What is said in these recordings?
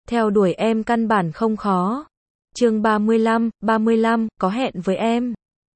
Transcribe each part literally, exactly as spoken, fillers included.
Theo đuổi em căn bản không khó. Chương ba mươi lăm, ba mươi lăm, có hẹn với em.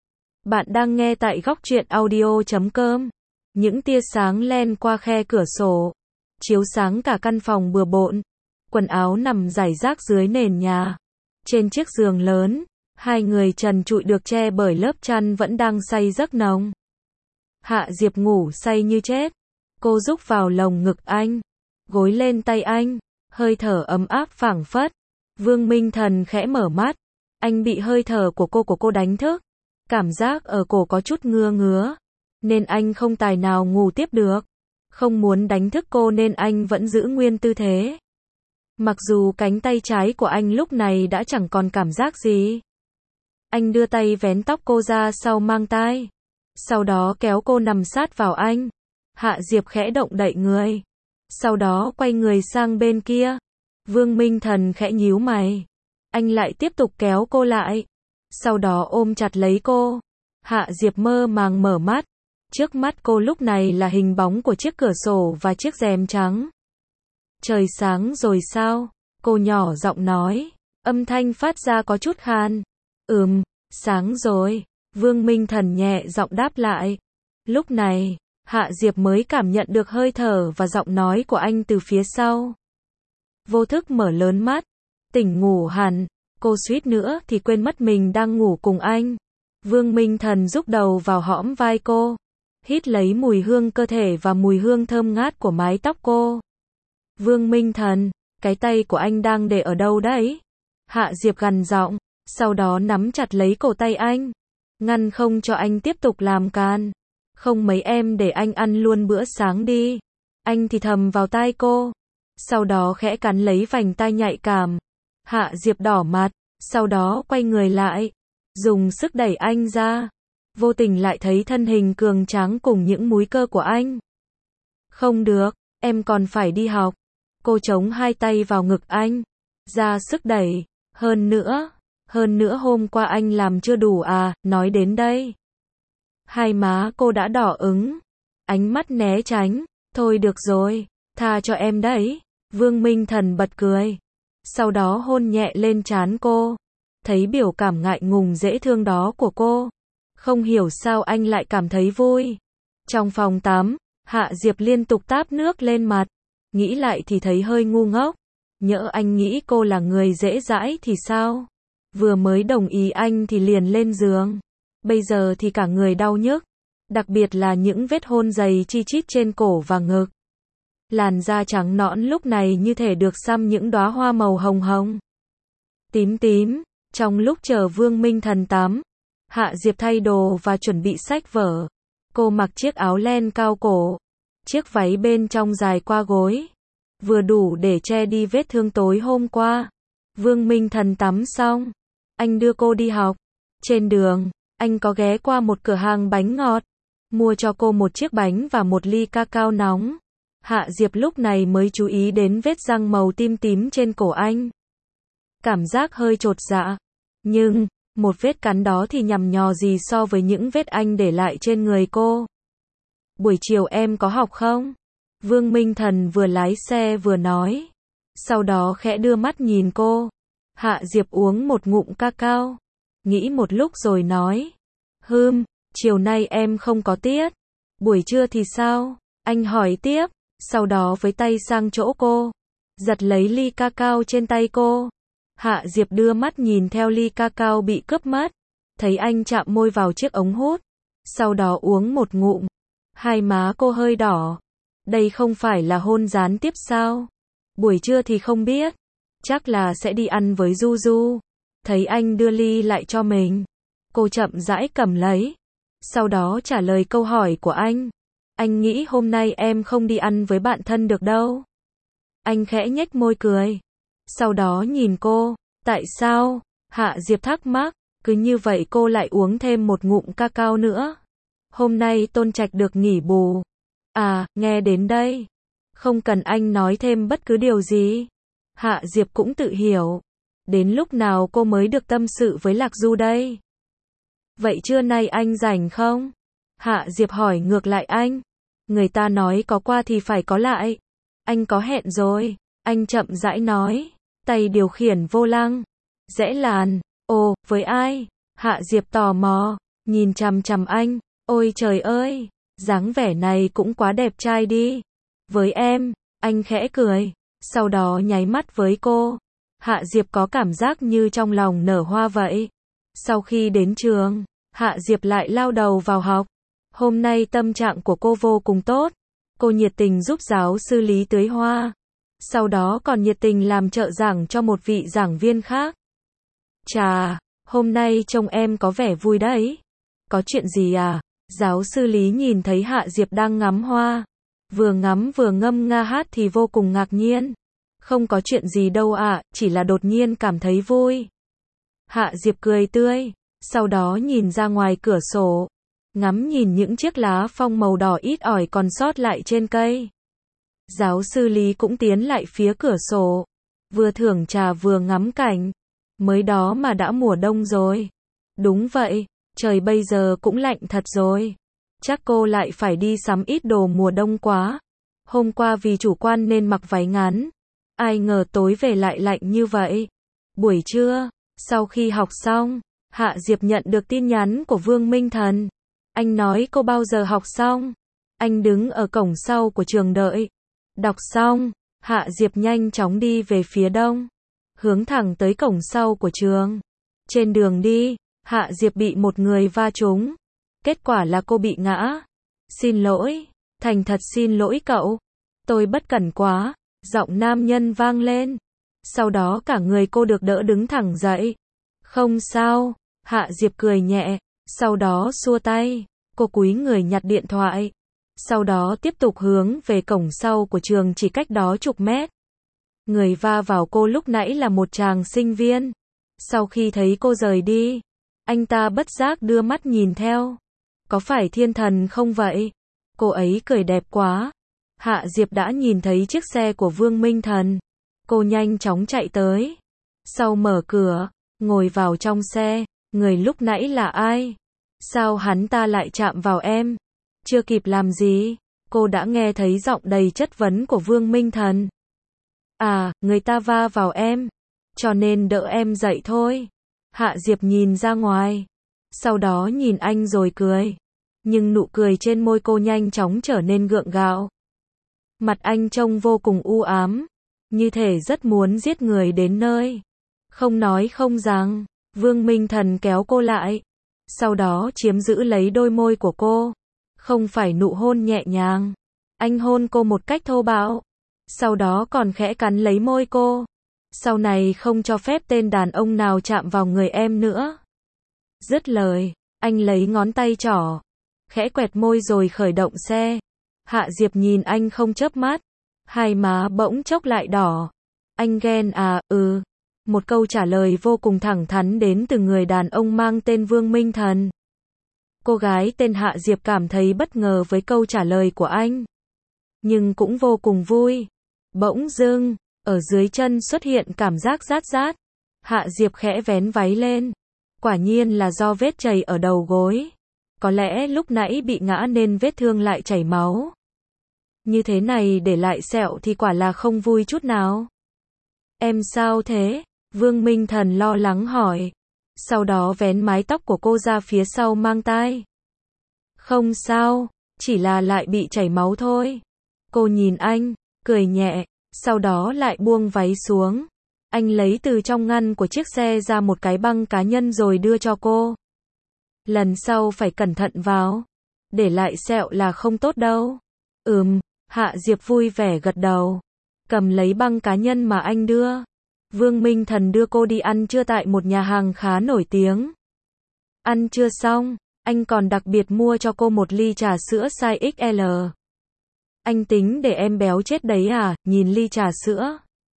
Bạn đang nghe tại góc truyện audio chấm com. Những tia sáng len qua khe cửa sổ, chiếu sáng cả căn phòng bừa bộn. Quần áo nằm rải rác dưới nền nhà. Trên chiếc giường lớn, hai người trần trụi được che bởi lớp chăn vẫn đang say giấc nồng. Hạ Diệp ngủ say như chết. Cô rúc vào lồng ngực anh, gối lên tay anh, hơi thở ấm áp phảng phất. Vương Minh Thần khẽ mở mắt, anh bị hơi thở của cô của cô đánh thức. Cảm giác ở cổ có chút ngứa ngứa, nên anh không tài nào ngủ tiếp được. Không muốn đánh thức cô nên anh vẫn giữ nguyên tư thế. Mặc dù cánh tay trái của anh lúc này đã chẳng còn cảm giác gì. Anh đưa tay vén tóc cô ra sau mang tai, sau đó kéo cô nằm sát vào anh. Hạ Diệp khẽ động đậy người, sau đó quay người sang bên kia. Vương Minh Thần khẽ nhíu mày, anh lại tiếp tục kéo cô lại, sau đó ôm chặt lấy cô. Hạ Diệp mơ màng mở mắt, trước mắt cô lúc này là hình bóng của chiếc cửa sổ và chiếc rèm trắng. Trời sáng rồi sao? Cô nhỏ giọng nói, âm thanh phát ra có chút khan. Ừm, sáng rồi. Vương Minh Thần nhẹ giọng đáp lại. Lúc này, Hạ Diệp mới cảm nhận được hơi thở và giọng nói của anh từ phía sau. Vô thức mở lớn mắt, tỉnh ngủ hẳn, cô suýt nữa thì quên mất mình đang ngủ cùng anh. Vương Minh Thần rúc đầu vào hõm vai cô, hít lấy mùi hương cơ thể và mùi hương thơm ngát của mái tóc cô. Vương Minh Thần, cái tay của anh đang để ở đâu đấy? Hạ Diệp gằn giọng, sau đó nắm chặt lấy cổ tay anh, ngăn không cho anh tiếp tục làm can. Không mấy em để anh ăn luôn bữa sáng đi. Anh thì thầm vào tai cô, sau đó khẽ cắn lấy vành tai nhạy cảm. Hạ Diệp đỏ mặt, sau đó quay người lại, dùng sức đẩy anh ra. Vô tình lại thấy thân hình cường tráng cùng những múi cơ của anh. Không được, em còn phải đi học. Cô chống hai tay vào ngực anh, ra sức đẩy. Hơn nữa, hơn nữa hôm qua anh làm chưa đủ à, nói đến đây. Hai má cô đã đỏ ứng, ánh mắt né tránh. Thôi được rồi, tha cho em đấy. Vương Minh Thần bật cười, sau đó hôn nhẹ lên trán cô. Thấy biểu cảm ngại ngùng dễ thương đó của cô, không hiểu sao anh lại cảm thấy vui. Trong phòng tắm, Hạ Diệp liên tục táp nước lên mặt. Nghĩ lại thì thấy hơi ngu ngốc. Nhỡ anh nghĩ cô là người dễ dãi thì sao? Vừa mới đồng ý anh thì liền lên giường. Bây giờ thì cả người đau nhức. Đặc biệt là những vết hôn dày chi chít trên cổ và ngực. Làn da trắng nõn lúc này như thể được xăm những đóa hoa màu hồng hồng. Tím tím. Trong lúc chờ Vương Minh Thần tắm, Hạ Diệp thay đồ và chuẩn bị sách vở. Cô mặc chiếc áo len cao cổ, chiếc váy bên trong dài qua gối, vừa đủ để che đi vết thương tối hôm qua. Vương Minh Thần tắm xong, anh đưa cô đi học. Trên đường, anh có ghé qua một cửa hàng bánh ngọt, mua cho cô một chiếc bánh và một ly cacao nóng. Hạ Diệp lúc này mới chú ý đến vết răng màu tím tím trên cổ anh. Cảm giác hơi chột dạ, nhưng một vết cắn đó thì nhằm nhò gì so với những vết anh để lại trên người cô. Buổi chiều em có học không? Vương Minh Thần vừa lái xe vừa nói, sau đó khẽ đưa mắt nhìn cô. Hạ Diệp uống một ngụm cacao, nghĩ một lúc rồi nói, hừm, chiều nay em không có tiết. Buổi trưa thì sao? Anh hỏi tiếp, sau đó với tay sang chỗ cô, giật lấy ly cacao trên tay cô. Hạ Diệp đưa mắt nhìn theo ly cacao bị cướp mất, thấy anh chạm môi vào chiếc ống hút, sau đó uống một ngụm. Hai má cô hơi đỏ. Đây không phải là hôn gián tiếp sao? Buổi trưa thì không biết, chắc là sẽ đi ăn với Du Du. Thấy anh đưa ly lại cho mình, cô chậm rãi cầm lấy, sau đó trả lời câu hỏi của anh. Anh nghĩ hôm nay em không đi ăn với bạn thân được đâu. Anh khẽ nhếch môi cười, sau đó nhìn cô. Tại sao? Hạ Diệp thắc mắc. Cứ như vậy cô lại uống thêm một ngụm cacao nữa. Hôm nay Tôn Trạch được nghỉ bù. À, nghe đến đây, không cần anh nói thêm bất cứ điều gì. Hạ Diệp cũng tự hiểu. Đến lúc nào cô mới được tâm sự với Lạc Du đây? Vậy trưa nay anh rảnh không? Hạ Diệp hỏi ngược lại anh. Người ta nói có qua thì phải có lại. Anh có hẹn rồi. Anh chậm rãi nói. tay điều khiển vô lăng. Rẽ làn. Ồ, với ai? Hạ Diệp tò mò, nhìn chằm chằm anh. Ôi trời ơi, dáng vẻ này cũng quá đẹp trai đi. Với em, anh khẽ cười, sau đó nháy mắt với cô. Hạ Diệp có cảm giác như trong lòng nở hoa vậy. Sau khi đến trường, Hạ Diệp lại lao đầu vào học. Hôm nay tâm trạng của cô vô cùng tốt. Cô nhiệt tình giúp giáo sư Lý tưới hoa. Sau đó còn nhiệt tình làm trợ giảng cho một vị giảng viên khác. Chà, hôm nay trông em có vẻ vui đấy. Có chuyện gì à? Giáo sư Lý nhìn thấy Hạ Diệp đang ngắm hoa. Vừa ngắm vừa ngâm nga hát thì vô cùng ngạc nhiên. Không có chuyện gì đâu ạ, chỉ là đột nhiên cảm thấy vui. Hạ Diệp cười tươi, sau đó nhìn ra ngoài cửa sổ. Ngắm nhìn những chiếc lá phong màu đỏ ít ỏi còn sót lại trên cây. Giáo sư Lý cũng tiến lại phía cửa sổ. Vừa thưởng trà vừa ngắm cảnh. Mới đó mà đã mùa đông rồi. Đúng vậy, trời bây giờ cũng lạnh thật rồi. Chắc cô lại phải đi sắm ít đồ mùa đông quá. Hôm qua vì chủ quan nên mặc váy ngắn. Ai ngờ tối về lại lạnh như vậy. Buổi trưa, sau khi học xong, Hạ Diệp nhận được tin nhắn của Vương Minh Thần. Anh nói cô bao giờ học xong. Anh đứng ở cổng sau của trường đợi. Đọc xong, Hạ Diệp nhanh chóng đi về phía đông, hướng thẳng tới cổng sau của trường. Trên đường đi, Hạ Diệp bị một người va trúng. Kết quả là cô bị ngã. Xin lỗi, thành thật xin lỗi cậu. Tôi bất cẩn quá, giọng nam nhân vang lên. Sau đó cả người cô được đỡ đứng thẳng dậy. Không sao, Hạ Diệp cười nhẹ, sau đó xua tay. Cô cúi người nhặt điện thoại. Sau đó tiếp tục hướng về cổng sau của trường chỉ cách đó chục mét. Người va vào cô lúc nãy là một chàng sinh viên. Sau khi thấy cô rời đi, anh ta bất giác đưa mắt nhìn theo. Có phải thiên thần không vậy? Cô ấy cười đẹp quá. Hạ Diệp đã nhìn thấy chiếc xe của Vương Minh Thần. Cô nhanh chóng chạy tới. Sau mở cửa, ngồi vào trong xe. Người lúc nãy là ai? Sao hắn ta lại chạm vào em? Chưa kịp làm gì, cô đã nghe thấy giọng đầy chất vấn của Vương Minh Thần. À, người ta va vào em, cho nên đỡ em dậy thôi. Hạ Diệp nhìn ra ngoài, sau đó nhìn anh rồi cười. Nhưng nụ cười trên môi cô nhanh chóng trở nên gượng gạo. Mặt anh trông vô cùng u ám, như thể rất muốn giết người đến nơi. Không nói không rằng, Vương Minh Thần kéo cô lại, sau đó chiếm giữ lấy đôi môi của cô. Không phải nụ hôn nhẹ nhàng. Anh hôn cô một cách thô bạo. Sau đó còn khẽ cắn lấy môi cô. Sau này không cho phép tên đàn ông nào chạm vào người em nữa. Dứt lời, anh lấy ngón tay trỏ, khẽ quẹt môi rồi khởi động xe. Hạ Diệp nhìn anh không chớp mắt. Hai má bỗng chốc lại đỏ. Anh ghen à, ừ. Một câu trả lời vô cùng thẳng thắn đến từ người đàn ông mang tên Vương Minh Thần. Cô gái tên Hạ Diệp cảm thấy bất ngờ với câu trả lời của anh. Nhưng cũng vô cùng vui. Bỗng dưng, ở dưới chân xuất hiện cảm giác rát rát. Hạ Diệp khẽ vén váy lên. Quả nhiên là do vết chảy ở đầu gối. Có lẽ lúc nãy bị ngã nên vết thương lại chảy máu. Như thế này để lại sẹo thì quả là không vui chút nào. Em sao thế? Vương Minh Thần lo lắng hỏi. Sau đó vén mái tóc của cô ra phía sau mang tai. Không sao, chỉ là lại bị chảy máu thôi. Cô nhìn anh, cười nhẹ, sau đó lại buông váy xuống. Anh lấy từ trong ngăn của chiếc xe ra một cái băng cá nhân rồi đưa cho cô. Lần sau phải cẩn thận vào. Để lại sẹo là không tốt đâu. Ừm, Hạ Diệp vui vẻ gật đầu. Cầm lấy băng cá nhân mà anh đưa. Vương Minh Thần đưa cô đi ăn trưa tại một nhà hàng khá nổi tiếng. Ăn trưa xong, anh còn đặc biệt mua cho cô một ly trà sữa size ích lờ. Anh tính để em béo chết đấy à, nhìn ly trà sữa.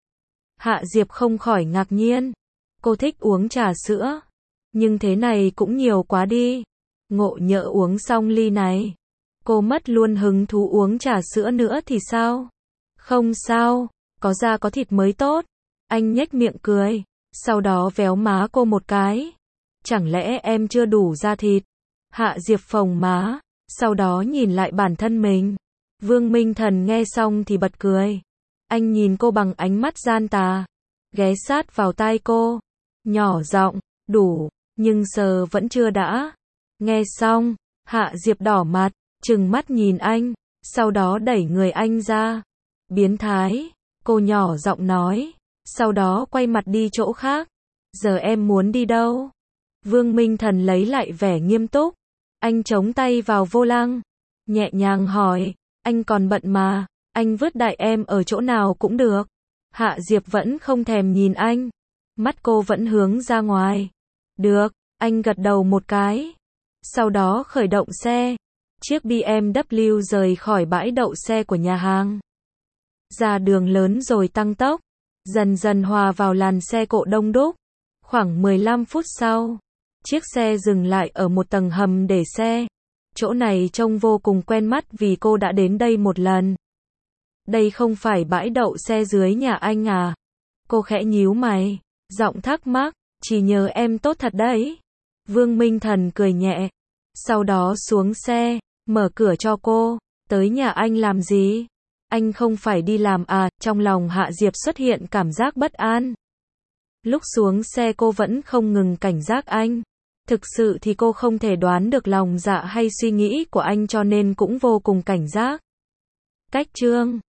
Hạ Diệp không khỏi ngạc nhiên. Cô thích uống trà sữa. Nhưng thế này cũng nhiều quá đi. Ngộ nhỡ uống xong ly này. Cô mất luôn hứng thú uống trà sữa nữa thì sao? Không sao, có da có thịt mới tốt. Anh nhếch miệng cười. Sau đó véo má cô một cái. Chẳng lẽ em chưa đủ da thịt? Hạ Diệp phồng má. Sau đó nhìn lại bản thân mình. Vương Minh Thần nghe xong thì bật cười. Anh nhìn cô bằng ánh mắt gian tà. ghé sát vào tai cô, nhỏ giọng, đủ, nhưng sờ vẫn chưa đã. Nghe xong, Hạ Diệp đỏ mặt, trừng mắt nhìn anh, sau đó đẩy người anh ra. Biến thái, cô nhỏ giọng nói, sau đó quay mặt đi chỗ khác. Giờ em muốn đi đâu? Vương Minh Thần lấy lại vẻ nghiêm túc. Anh chống tay vào vô lăng, nhẹ nhàng hỏi, anh còn bận mà, anh vứt đại em ở chỗ nào cũng được. Hạ Diệp vẫn không thèm nhìn anh, mắt cô vẫn hướng ra ngoài. Được, anh gật đầu một cái. Sau đó khởi động xe. Chiếc bê em vê rời khỏi bãi đậu xe của nhà hàng. Ra đường lớn rồi tăng tốc, dần dần hòa vào làn xe cộ đông đúc. Khoảng mười lăm phút sau, chiếc xe dừng lại ở một tầng hầm để xe. Chỗ này trông vô cùng quen mắt vì cô đã đến đây một lần. Đây không phải bãi đậu xe dưới nhà anh à? Cô khẽ nhíu mày, giọng thắc mắc, chỉ nhờ em tốt thật đấy. Vương Minh Thần cười nhẹ, sau đó xuống xe, mở cửa cho cô. Tới nhà anh làm gì? Anh không phải đi làm à? Trong lòng Hạ Diệp xuất hiện cảm giác bất an. Lúc xuống xe cô vẫn không ngừng cảnh giác anh. Thực sự thì cô không thể đoán được lòng dạ hay suy nghĩ của anh cho nên cũng vô cùng cảnh giác. Cách chương